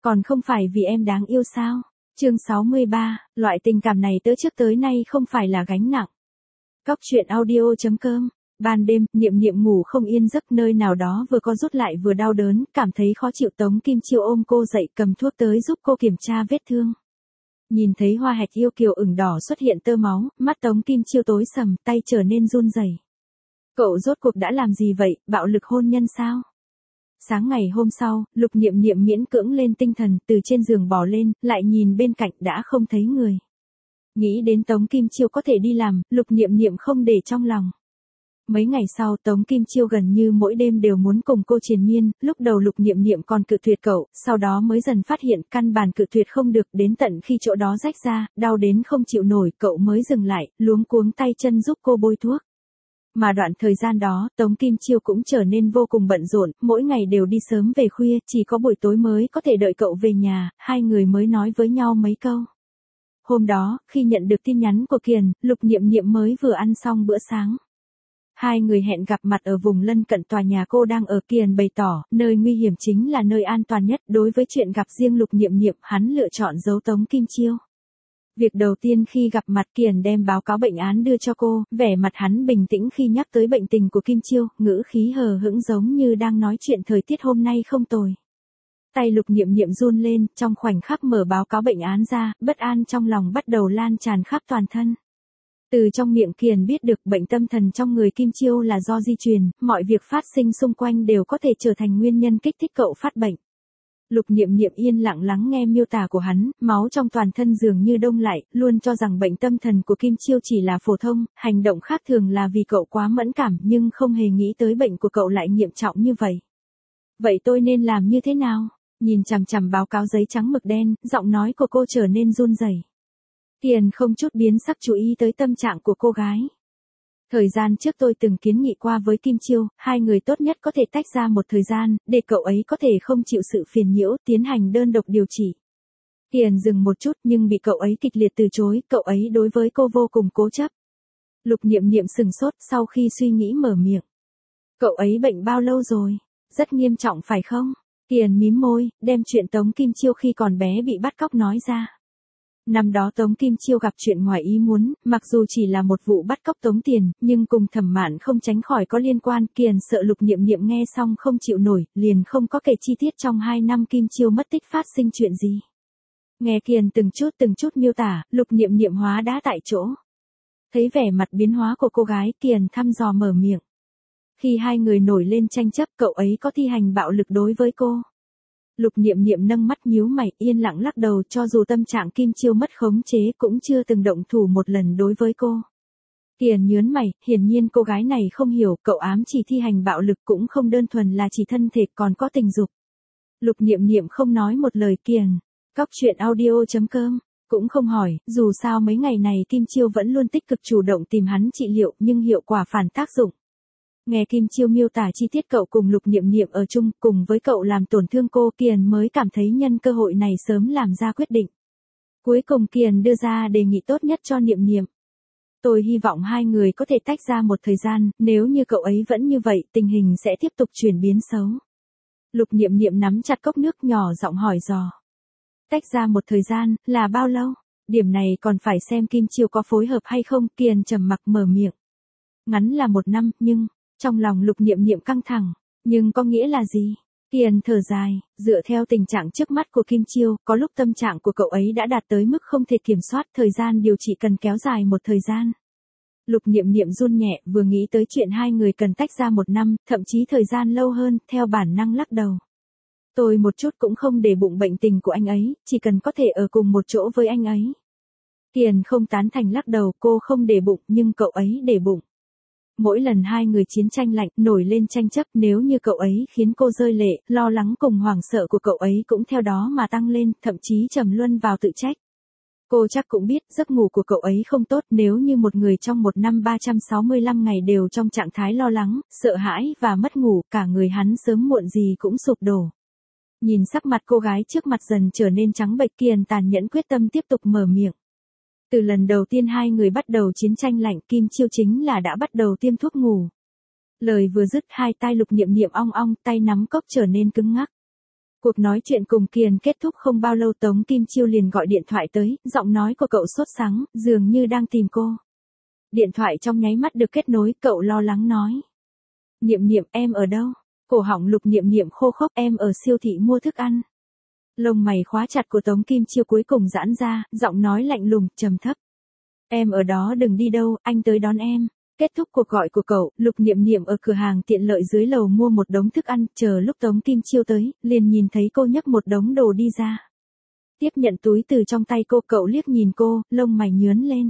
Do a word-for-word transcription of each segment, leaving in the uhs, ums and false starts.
Còn không phải vì em đáng yêu sao? Chương sáu mươi ba, loại tình cảm này tớ trước tới nay không phải là gánh nặng. Cóc truyện audio.com. Ban đêm, Niệm Niệm ngủ không yên giấc, nơi nào đó vừa co rút lại vừa đau đớn, cảm thấy khó chịu. Tống Kim Chiêu ôm cô dậy, cầm thuốc tới giúp cô kiểm tra vết thương. Nhìn thấy hoa hạch yêu kiều ửng đỏ xuất hiện tơ máu, mắt Tống Kim Chiêu tối sầm, tay trở nên run rẩy. Cậu rốt cuộc đã làm gì vậy, bạo lực hôn nhân sao? Sáng ngày hôm sau, Lục Niệm Niệm miễn cưỡng lên tinh thần, từ trên giường bò lên, lại nhìn bên cạnh đã không thấy người. Nghĩ đến Tống Kim Chiêu có thể đi làm, Lục Niệm Niệm không để trong lòng. Mấy ngày sau, Tống Kim Chiêu gần như mỗi đêm đều muốn cùng cô triền miên, lúc đầu Lục Niệm Niệm còn cự tuyệt cậu, sau đó mới dần phát hiện căn bản cự tuyệt không được, đến tận khi chỗ đó rách ra, đau đến không chịu nổi, cậu mới dừng lại, luống cuống tay chân giúp cô bôi thuốc. Mà đoạn thời gian đó, Tống Kim Chiêu cũng trở nên vô cùng bận rộn, mỗi ngày đều đi sớm về khuya, chỉ có buổi tối mới có thể đợi cậu về nhà, hai người mới nói với nhau mấy câu. Hôm đó, khi nhận được tin nhắn của Kiền, Lục Niệm Niệm mới vừa ăn xong bữa sáng. Hai người hẹn gặp mặt ở vùng lân cận tòa nhà cô đang ở. Kiền bày tỏ, nơi nguy hiểm chính là nơi an toàn nhất. Đối với chuyện gặp riêng Lục Niệm Niệm, hắn lựa chọn giấu Tống Kim Chiêu. Việc đầu tiên khi gặp mặt, Kiền đem báo cáo bệnh án đưa cho cô, vẻ mặt hắn bình tĩnh khi nhắc tới bệnh tình của Kim Chiêu, ngữ khí hờ hững giống như đang nói chuyện thời tiết hôm nay không tồi. Tay Lục Niệm Niệm run lên, trong khoảnh khắc mở báo cáo bệnh án ra, bất an trong lòng bắt đầu lan tràn khắp toàn thân. Từ trong miệng Kiền biết được bệnh tâm thần trong người Kim Chiêu là do di truyền, mọi việc phát sinh xung quanh đều có thể trở thành nguyên nhân kích thích cậu phát bệnh. Lục Niệm Niệm yên lặng lắng nghe miêu tả của hắn, máu trong toàn thân dường như đông lại, luôn cho rằng bệnh tâm thần của Kim Chiêu chỉ là phổ thông, hành động khác thường là vì cậu quá mẫn cảm, nhưng không hề nghĩ tới bệnh của cậu lại nghiêm trọng như vậy. Vậy tôi nên làm như thế nào? Nhìn chằm chằm báo cáo giấy trắng mực đen, giọng nói của cô trở nên run rẩy. Kiền không chút biến sắc chú ý tới tâm trạng của cô gái. Thời gian trước tôi từng kiến nghị qua với Kim Chiêu, hai người tốt nhất có thể tách ra một thời gian, để cậu ấy có thể không chịu sự phiền nhiễu, tiến hành đơn độc điều trị. Kiền dừng một chút nhưng bị cậu ấy kịch liệt từ chối, cậu ấy đối với cô vô cùng cố chấp. Lục Niệm Niệm sừng sốt sau khi suy nghĩ mở miệng. Cậu ấy bệnh bao lâu rồi? Rất nghiêm trọng phải không? Kiền mím môi, đem chuyện Tống Kim Chiêu khi còn bé bị bắt cóc nói ra. Năm đó Tống Kim Chiêu gặp chuyện ngoài ý muốn, mặc dù chỉ là một vụ bắt cóc tống tiền, nhưng cùng Thẩm Mạn không tránh khỏi có liên quan. Kiền sợ Lục Niệm Niệm nghe xong không chịu nổi, liền không có kể chi tiết trong hai năm Kim Chiêu mất tích phát sinh chuyện gì. Nghe Kiền từng chút từng chút miêu tả, Lục Niệm Niệm hóa đá tại chỗ. Thấy vẻ mặt biến hóa của cô gái, Kiền thăm dò mở miệng. Khi hai người nổi lên tranh chấp, cậu ấy có thi hành bạo lực đối với cô. Lục Niệm Niệm nâng mắt nhíu mày, yên lặng lắc đầu, cho dù tâm trạng Kim Chiêu mất khống chế cũng chưa từng động thủ một lần đối với cô. Kiền nhớn mày, hiển nhiên cô gái này không hiểu, cậu ám chỉ thi hành bạo lực cũng không đơn thuần là chỉ thân thể, còn có tình dục. Lục Niệm Niệm không nói một lời. Kiền, cóc truyện audio.com, cũng không hỏi, dù sao mấy ngày này Kim Chiêu vẫn luôn tích cực chủ động tìm hắn trị liệu, nhưng hiệu quả phản tác dụng. Nghe Kim Chiêu miêu tả chi tiết cậu cùng Lục Niệm Niệm ở chung, cùng với cậu làm tổn thương cô, Kiền mới cảm thấy nhân cơ hội này sớm làm ra quyết định. Cuối cùng Kiền đưa ra đề nghị tốt nhất cho Niệm Niệm. Tôi hy vọng hai người có thể tách ra một thời gian, nếu như cậu ấy vẫn như vậy, tình hình sẽ tiếp tục chuyển biến xấu. Lục Niệm Niệm nắm chặt cốc nước, nhỏ giọng hỏi dò. Tách ra một thời gian, là bao lâu? Điểm này còn phải xem Kim Chiêu có phối hợp hay không. Kiền trầm mặc mở miệng. Ngắn là một năm, nhưng... Trong lòng Lục Niệm Niệm căng thẳng, nhưng có nghĩa là gì? Kiền thở dài, dựa theo tình trạng trước mắt của Kim Chiêu, có lúc tâm trạng của cậu ấy đã đạt tới mức không thể kiểm soát, thời gian điều trị cần kéo dài một thời gian. Lục Niệm Niệm run nhẹ, vừa nghĩ tới chuyện hai người cần tách ra một năm, thậm chí thời gian lâu hơn, theo bản năng lắc đầu. Tôi một chút cũng không để bụng bệnh tình của anh ấy, chỉ cần có thể ở cùng một chỗ với anh ấy. Kiền không tán thành lắc đầu, cô không để bụng, nhưng cậu ấy để bụng. Mỗi lần hai người chiến tranh lạnh, nổi lên tranh chấp, nếu như cậu ấy khiến cô rơi lệ, lo lắng cùng hoảng sợ của cậu ấy cũng theo đó mà tăng lên, thậm chí trầm luân vào tự trách. Cô chắc cũng biết, giấc ngủ của cậu ấy không tốt, nếu như một người trong một năm ba trăm sáu mươi lăm ngày đều trong trạng thái lo lắng, sợ hãi và mất ngủ, cả người hắn sớm muộn gì cũng sụp đổ. Nhìn sắc mặt cô gái trước mặt dần trở nên trắng bệch, Kiền tàn nhẫn quyết tâm tiếp tục mở miệng. Từ lần đầu tiên hai người bắt đầu chiến tranh lạnh, Kim Chiêu chính là đã bắt đầu tiêm thuốc ngủ. Lời vừa dứt, hai tai Lục Niệm Niệm ong ong, tay nắm cốc trở nên cứng ngắc. Cuộc nói chuyện cùng Kiền kết thúc không bao lâu Tống Kim Chiêu liền gọi điện thoại tới, giọng nói của cậu sốt sắng, dường như đang tìm cô. Điện thoại trong nháy mắt được kết nối, cậu lo lắng nói. Niệm Niệm, em ở đâu? Cổ họng Lục Niệm Niệm khô khốc, em ở siêu thị mua thức ăn. Lông mày khóa chặt của Tống Kim Chiêu cuối cùng giãn ra, giọng nói lạnh lùng, trầm thấp. Em ở đó đừng đi đâu, anh tới đón em. Kết thúc cuộc gọi của cậu, Lục Niệm Niệm ở cửa hàng tiện lợi dưới lầu mua một đống thức ăn, chờ lúc Tống Kim Chiêu tới, liền nhìn thấy cô nhấc một đống đồ đi ra. Tiếp nhận túi từ trong tay cô, cậu liếc nhìn cô, lông mày nhướn lên.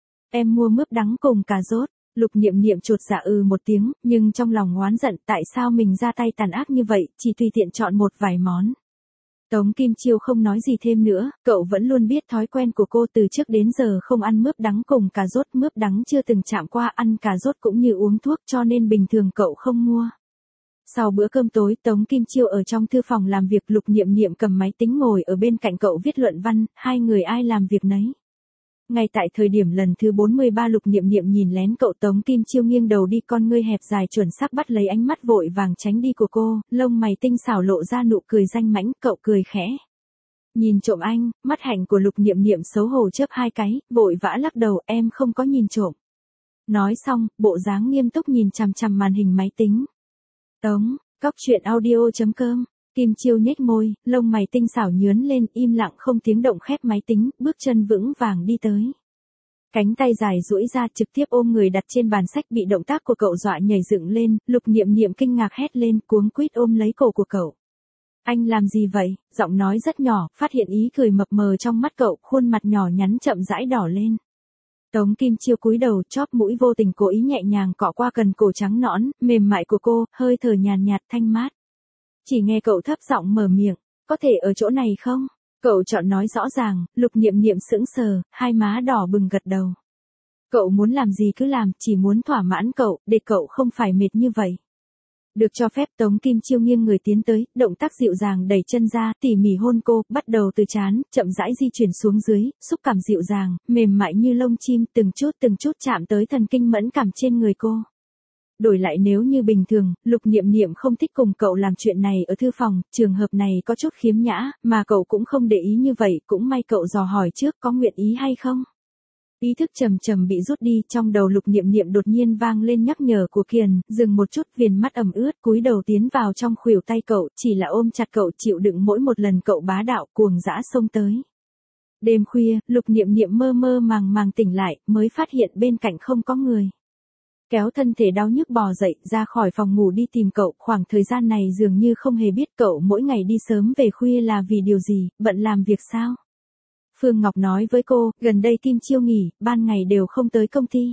Em mua mướp đắng cùng cà rốt. Lục Niệm Niệm chột dạ ừ một tiếng, nhưng trong lòng oán giận tại sao mình ra tay tàn ác như vậy, chỉ tùy tiện chọn một vài món. Tống Kim Chiêu không nói gì thêm nữa, cậu vẫn luôn biết thói quen của cô từ trước đến giờ không ăn mướp đắng cùng cà rốt, mướp đắng chưa từng chạm qua, ăn cà rốt cũng như uống thuốc cho nên bình thường cậu không mua. Sau bữa cơm tối, Tống Kim Chiêu ở trong thư phòng làm việc, Lục Niệm Niệm cầm máy tính ngồi ở bên cạnh cậu viết luận văn, hai người ai làm việc nấy. Ngay tại thời điểm lần thứ bốn mươi ba Lục Niệm Niệm nhìn lén cậu, Tống Kim Chiêu nghiêng đầu đi, con ngươi hẹp dài chuẩn xác bắt lấy ánh mắt vội vàng tránh đi của cô, lông mày tinh xảo lộ ra nụ cười danh mãnh, cậu cười khẽ. Nhìn trộm anh, mắt hạnh của Lục Niệm Niệm xấu hổ chớp hai cái, vội vã lắc đầu, em không có nhìn trộm. Nói xong, bộ dáng nghiêm túc nhìn chằm chằm màn hình máy tính. Tống, cóc truyện audio chấm com. Kim Chiêu nhếch môi, lông mày tinh xảo nhướn lên, im lặng không tiếng động khép máy tính, bước chân vững vàng đi tới. Cánh tay dài duỗi ra trực tiếp ôm người đặt trên bàn sách, bị động tác của cậu dọa nhảy dựng lên, Lục Niệm Niệm kinh ngạc hét lên, cuống quýt ôm lấy cổ của cậu. Anh làm gì vậy? Giọng nói rất nhỏ, phát hiện ý cười mập mờ trong mắt cậu, khuôn mặt nhỏ nhắn chậm rãi đỏ lên. Tống Kim Chiêu cúi đầu, chóp mũi vô tình cố ý nhẹ nhàng cọ qua cần cổ trắng nõn, mềm mại của cô, hơi thở nhàn nhạt thanh mát. Chỉ nghe cậu thấp giọng mở miệng, có thể ở chỗ này không? Cậu chọn nói rõ ràng, Lục Niệm Niệm sững sờ, hai má đỏ bừng gật đầu. Cậu muốn làm gì cứ làm, chỉ muốn thỏa mãn cậu, để cậu không phải mệt như vậy. Được cho phép, Tống Kim Chiêu nghiêng người tiến tới, động tác dịu dàng đẩy chân ra, tỉ mỉ hôn cô, bắt đầu từ trán, chậm rãi di chuyển xuống dưới, xúc cảm dịu dàng, mềm mại như lông chim, từng chút từng chút chạm tới thần kinh mẫn cảm trên người cô. Đổi lại nếu như bình thường, Lục Niệm Niệm không thích cùng cậu làm chuyện này ở thư phòng, trường hợp này có chút khiếm nhã, mà cậu cũng không để ý như vậy, cũng may cậu dò hỏi trước có nguyện ý hay không. Ý thức trầm trầm bị rút đi, trong đầu Lục Niệm Niệm đột nhiên vang lên nhắc nhở của Kiền, dừng một chút, viền mắt ẩm ướt, cúi đầu tiến vào trong khuỷu tay cậu, chỉ là ôm chặt cậu, chịu đựng mỗi một lần cậu bá đạo cuồng dã xông tới. Đêm khuya, Lục Niệm Niệm mơ mơ màng màng tỉnh lại, mới phát hiện bên cạnh không có người. Kéo thân thể đau nhức bò dậy, ra khỏi phòng ngủ đi tìm cậu, khoảng thời gian này dường như không hề biết cậu mỗi ngày đi sớm về khuya là vì điều gì, bận làm việc sao? Phương Ngọc nói với cô, gần đây Kim Chiêu nghỉ, ban ngày đều không tới công ty.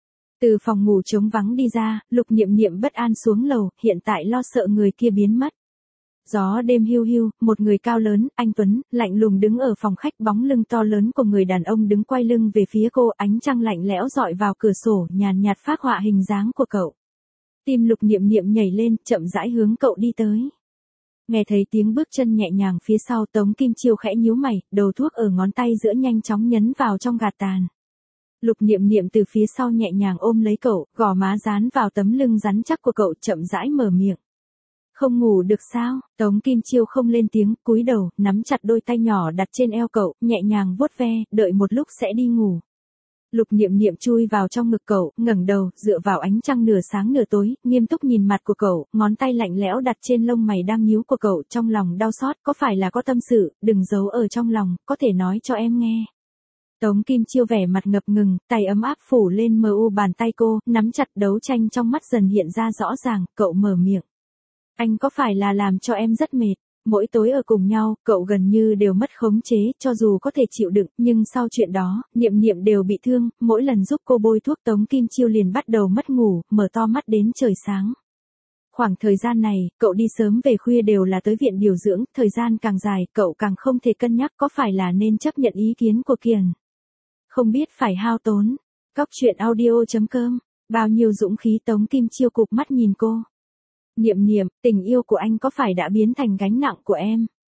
Từ phòng ngủ trống vắng đi ra, Lục Niệm Niệm bất an xuống lầu, hiện tại lo sợ người kia biến mất. Gió đêm hiu hiu, một người cao lớn, anh tuấn, lạnh lùng đứng ở phòng khách, bóng lưng to lớn của người đàn ông đứng quay lưng về phía cô, ánh trăng lạnh lẽo dọi vào cửa sổ, nhàn nhạt phác họa hình dáng của cậu. Tim Lục Niệm Niệm nhảy lên, chậm rãi hướng cậu đi tới. Nghe thấy tiếng bước chân nhẹ nhàng phía sau, Tống Kim Chiêu khẽ nhíu mày, đầu thuốc ở ngón tay giữa nhanh chóng nhấn vào trong gạt tàn. Lục Niệm Niệm từ phía sau nhẹ nhàng ôm lấy cậu, gò má dán vào tấm lưng rắn chắc của cậu, chậm rãi mở miệng. Không ngủ được sao? Tống Kim Chiêu không lên tiếng, cúi đầu, nắm chặt đôi tay nhỏ đặt trên eo cậu, nhẹ nhàng vuốt ve, đợi một lúc sẽ đi ngủ. Lục Niệm Niệm chui vào trong ngực cậu, ngẩng đầu, dựa vào ánh trăng nửa sáng nửa tối, nghiêm túc nhìn mặt của cậu, ngón tay lạnh lẽo đặt trên lông mày đang nhíu của cậu, trong lòng đau xót, có phải là có tâm sự, đừng giấu ở trong lòng, có thể nói cho em nghe. Tống Kim Chiêu vẻ mặt ngập ngừng, tay ấm áp phủ lên mờ u bàn tay cô, nắm chặt, đấu tranh trong mắt dần hiện ra rõ ràng, cậu mở miệng. Anh có phải là làm cho em rất mệt? Mỗi tối ở cùng nhau, cậu gần như đều mất khống chế, cho dù có thể chịu đựng, nhưng sau chuyện đó, Niệm Niệm đều bị thương, mỗi lần giúp cô bôi thuốc Tống Kim Chiêu liền bắt đầu mất ngủ, mở to mắt đến trời sáng. Khoảng thời gian này, cậu đi sớm về khuya đều là tới viện điều dưỡng, thời gian càng dài, cậu càng không thể cân nhắc có phải là nên chấp nhận ý kiến của Kiền. Không biết phải hao tốn. Cóc truyện audio chấm com, bao nhiêu dũng khí. Tống Kim Chiêu cụp mắt nhìn cô. Niệm Niệm, tình yêu của anh có phải đã biến thành gánh nặng của em?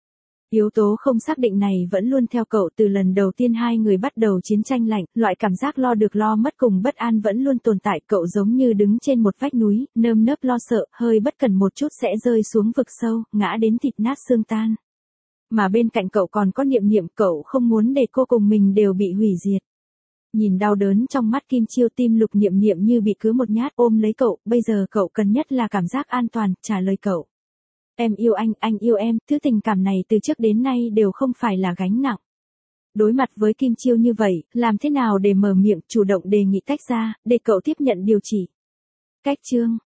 Yếu tố không xác định này vẫn luôn theo cậu từ lần đầu tiên hai người bắt đầu chiến tranh lạnh, loại cảm giác lo được lo mất cùng bất an vẫn luôn tồn tại, cậu giống như đứng trên một vách núi, nơm nớp lo sợ, hơi bất cần một chút sẽ rơi xuống vực sâu, ngã đến thịt nát xương tan. Mà bên cạnh cậu còn có Niệm Niệm, cậu không muốn để cô cùng mình đều bị hủy diệt. Nhìn đau đớn trong mắt Kim Chiêu, tim Lục Niệm Niệm như bị cứa một nhát, ôm lấy cậu, bây giờ cậu cần nhất là cảm giác an toàn, trả lời cậu. Em yêu anh, anh yêu em, thứ tình cảm này từ trước đến nay đều không phải là gánh nặng. Đối mặt với Kim Chiêu như vậy, làm thế nào để mở miệng, chủ động đề nghị tách ra, để cậu tiếp nhận điều chỉ. Cách chương